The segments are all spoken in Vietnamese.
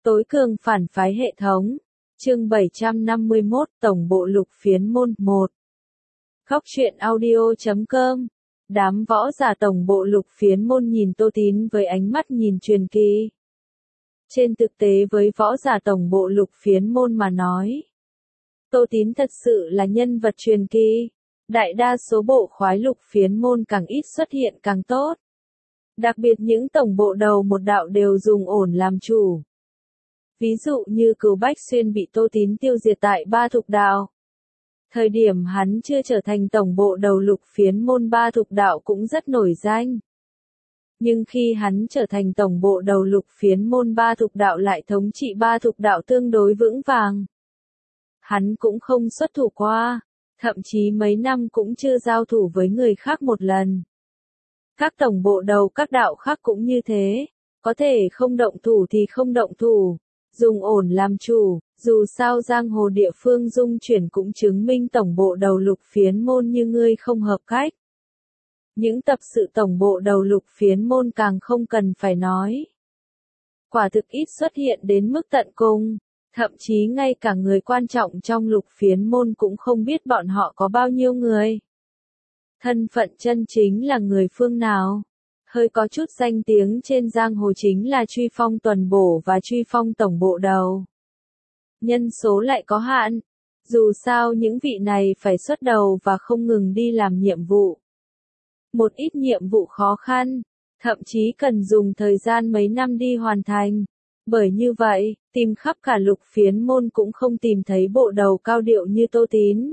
Tối cường phản phái hệ thống. Chương 751 Tổng bộ Lục Phiến Môn 1. Góc truyện audio.com. Đám võ giả tổng bộ Lục Phiến Môn nhìn Tô Tín với ánh mắt nhìn truyền kỳ. Trên thực tế với võ giả tổng bộ Lục Phiến Môn mà nói, Tô Tín thật sự là nhân vật truyền kỳ. Đại đa số bộ khoái Lục Phiến Môn càng ít xuất hiện càng tốt. Đặc biệt những tổng bộ đầu một đạo đều dùng ổn làm chủ. Ví dụ như Cửu Bách Xuyên bị Tô Tín tiêu diệt tại Ba Thục Đạo. Thời điểm hắn chưa trở thành tổng bộ đầu Lục Phiến Môn, Ba Thục Đạo cũng rất nổi danh. Nhưng khi hắn trở thành tổng bộ đầu Lục Phiến Môn, Ba Thục Đạo lại thống trị Ba Thục Đạo tương đối vững vàng. Hắn cũng không xuất thủ qua, thậm chí mấy năm cũng chưa giao thủ với người khác một lần. Các tổng bộ đầu các đạo khác cũng như thế, có thể không động thủ thì không động thủ, dùng ổn làm chủ. Dù sao giang hồ địa phương dung chuyển cũng chứng minh tổng bộ đầu Lục Phiến Môn như ngươi không hợp cách. Những tập sự tổng bộ đầu Lục Phiến Môn càng không cần phải nói. Quả thực ít xuất hiện đến mức tận cùng, thậm chí ngay cả người quan trọng trong Lục Phiến Môn cũng không biết bọn họ có bao nhiêu người. Thân phận chân chính là người phương nào? Hơi có chút danh tiếng trên giang hồ chính là Truy Phong tuần bổ và Truy Phong tổng bộ đầu. Nhân số lại có hạn, dù sao những vị này phải xuất đầu và không ngừng đi làm nhiệm vụ. Một ít nhiệm vụ khó khăn, thậm chí cần dùng thời gian mấy năm đi hoàn thành. Bởi như vậy, tìm khắp cả Lục Phiến Môn cũng không tìm thấy bộ đầu cao điệu như Tô Tín.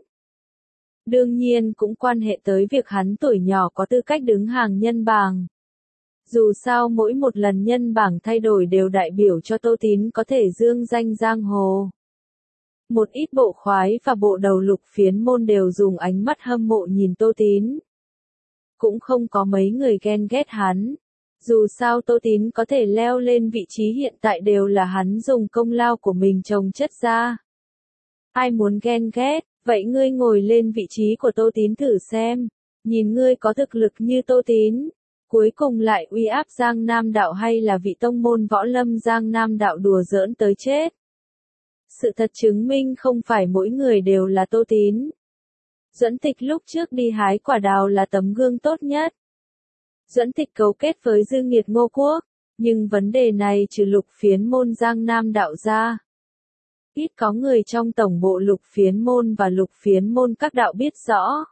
Đương nhiên cũng quan hệ tới việc hắn tuổi nhỏ có tư cách đứng hàng nhân bảng. Dù sao mỗi một lần nhân bảng thay đổi đều đại biểu cho Tô Tín có thể dương danh giang hồ. Một ít bộ khoái và bộ đầu Lục Phiến Môn đều dùng ánh mắt hâm mộ nhìn Tô Tín. Cũng không có mấy người ghen ghét hắn. Dù sao Tô Tín có thể leo lên vị trí hiện tại đều là hắn dùng công lao của mình trồng chất ra. Ai muốn ghen ghét, vậy ngươi ngồi lên vị trí của Tô Tín thử xem. Nhìn ngươi có thực lực như Tô Tín, cuối cùng lại uy áp Giang Nam Đạo hay là vị tông môn võ lâm Giang Nam Đạo đùa giỡn tới chết. Sự thật chứng minh không phải mỗi người đều là Tô Tín. Duẫn Tịch lúc trước đi hái quả đào là tấm gương tốt nhất. Duẫn Tịch cấu kết với Dương Nghiệt Ngô Quốc, nhưng vấn đề này trừ Lục Phiến Môn Giang Nam Đạo ra, ít có người trong tổng bộ Lục Phiến Môn và Lục Phiến Môn các đạo biết rõ.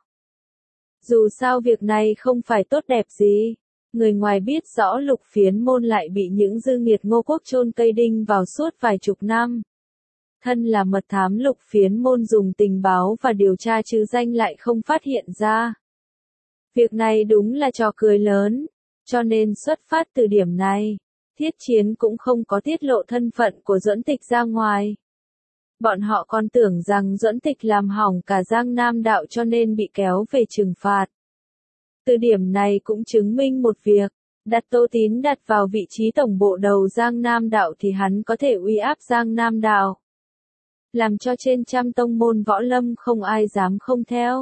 Dù sao việc này không phải tốt đẹp gì, người ngoài biết rõ Lục Phiến Môn lại bị những Dương Nghiệt Ngô Quốc chôn cây đinh vào suốt vài chục năm. Thân là mật thám Lục Phiến Môn dùng tình báo và điều tra trừ danh lại không phát hiện ra. Việc này đúng là trò cười lớn, cho nên xuất phát từ điểm này, Thiết Chiến cũng không có tiết lộ thân phận của Duẫn Tịch ra ngoài. Bọn họ còn tưởng rằng Duẫn Tịch làm hỏng cả Giang Nam Đạo cho nên bị kéo về trừng phạt. Từ điểm này cũng chứng minh một việc, đặt Tô Tín đặt vào vị trí tổng bộ đầu Giang Nam Đạo thì hắn có thể uy áp Giang Nam Đạo. Làm cho trên trăm tông môn võ lâm không ai dám không theo.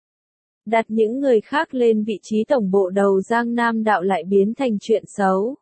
Đặt những người khác lên vị trí tổng bộ đầu Giang Nam Đạo lại biến thành chuyện xấu.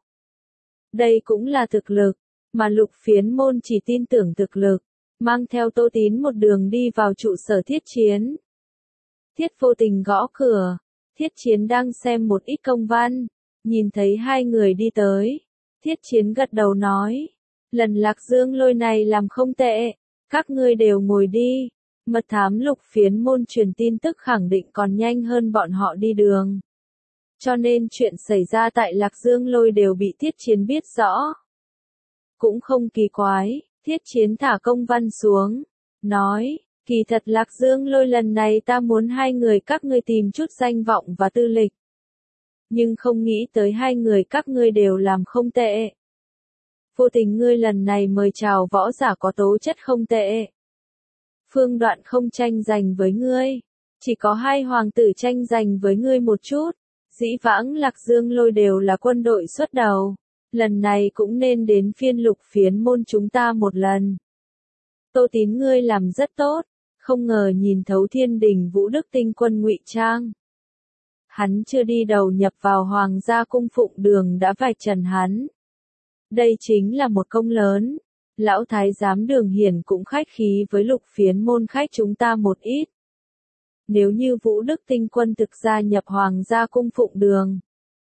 Đây cũng là thực lực, mà Lục Phiến Môn chỉ tin tưởng thực lực, mang theo Tô Tín một đường đi vào trụ sở Thiết Chiến. Thiết Vô Tình gõ cửa, Thiết Chiến đang xem một ít công văn, nhìn thấy hai người đi tới. Thiết Chiến gật đầu nói, lần Lạc Dương Lôi này làm không tệ, các ngươi đều ngồi đi. Mật thám Lục Phiến Môn truyền tin tức khẳng định còn nhanh hơn bọn họ đi đường. Cho nên chuyện xảy ra tại Lạc Dương Lôi đều bị Thiết Chiến biết rõ. Cũng không kỳ quái, Thiết Chiến thả công văn xuống, nói, kỳ thật Lạc Dương Lôi lần này ta muốn hai người các ngươi tìm chút danh vọng và tư lịch. Nhưng không nghĩ tới hai người các ngươi đều làm không tệ. Vô Tình ngươi lần này mời chào võ giả có tố chất không tệ. Phương Đoạn không tranh giành với ngươi, chỉ có hai hoàng tử tranh giành với ngươi một chút. Dĩ vãng Lạc Dương Lôi đều là quân đội xuất đầu, lần này cũng nên đến phiên Lục Phiến Môn chúng ta một lần. Tô Tín ngươi làm rất tốt, không ngờ nhìn thấu Thiên Đình Vũ Đức tinh quân ngụy trang. Hắn chưa đi đầu nhập vào Hoàng gia cung Phụng Đường đã vạch trần hắn. Đây chính là một công lớn, Lão thái giám Đường Hiển cũng khách khí với Lục Phiến môn khách chúng ta một ít. Nếu như Vũ Đức Tinh Quân thực gia nhập Hoàng gia cung phụng đường,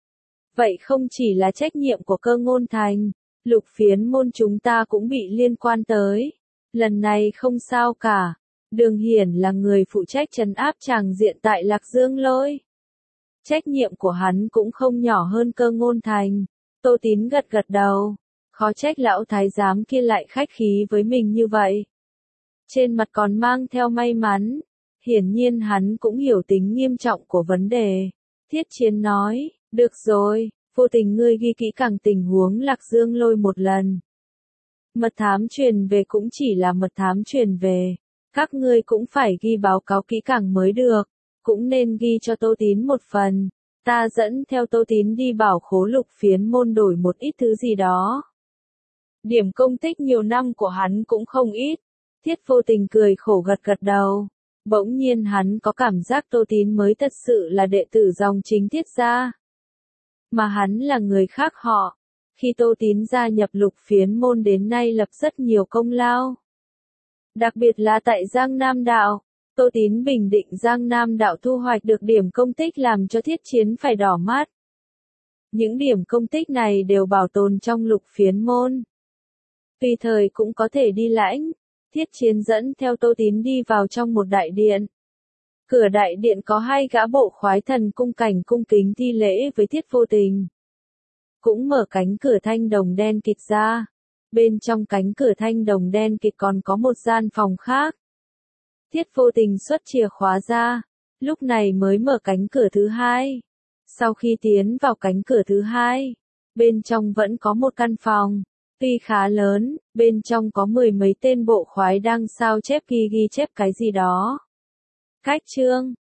vậy không chỉ là trách nhiệm của Cơ Ngôn Thành, Lục Phiến môn chúng ta cũng bị liên quan tới. Lần này không sao cả. Đường Hiển là người phụ trách trấn áp tràng diện tại Lạc Dương Lôi. Trách nhiệm của hắn cũng không nhỏ hơn Cơ Ngôn Thành. Tô Tín gật gật đầu. Khó trách lão thái giám kia lại khách khí với mình như vậy. Trên mặt còn mang theo may mắn. Hiển nhiên hắn cũng hiểu tính nghiêm trọng của vấn đề. Thiết Chiến nói, được rồi, vô tình ngươi ghi kỹ càng tình huống Lạc Dương Lôi một lần. Mật thám truyền về cũng chỉ là mật thám truyền về. Các ngươi cũng phải ghi báo cáo kỹ càng mới được. Cũng nên ghi cho Tô Tín một phần. Ta dẫn theo Tô Tín đi bảo khố Lục Phiến môn đổi một ít thứ gì đó. Điểm công tích nhiều năm của hắn cũng không ít. Thiết Vô Tình cười khổ gật gật đầu. Bỗng nhiên hắn có cảm giác Tô Tín mới thật sự là đệ tử dòng chính Thiết gia. Mà hắn là người khác họ. Khi Tô Tín gia nhập Lục Phiến môn đến nay lập rất nhiều công lao. Đặc biệt là tại Giang Nam Đạo, Tô Tín bình định Giang Nam Đạo thu hoạch được điểm công tích làm cho Thiết Chiến phải đỏ mắt. Những điểm công tích này đều bảo tồn trong Lục Phiến môn. Tùy thời cũng có thể đi lãnh. Thiết Chiến dẫn theo Tô Tín đi vào trong một đại điện. Cửa đại điện có hai gã bộ khoái thần cung cảnh cung kính thi lễ với Thiết Vô Tình. Cũng mở cánh cửa thanh đồng đen kịt ra. Bên trong cánh cửa thanh đồng đen kịt còn có một gian phòng khác. Thiết Vô Tình xuất chìa khóa ra. Lúc này mới mở cánh cửa thứ hai. Sau khi tiến vào cánh cửa thứ hai, bên trong vẫn có một căn phòng. Tuy khá lớn, bên trong có 10 mấy tên bộ khoái đang sao chép ghi chép cái gì đó. Cách chương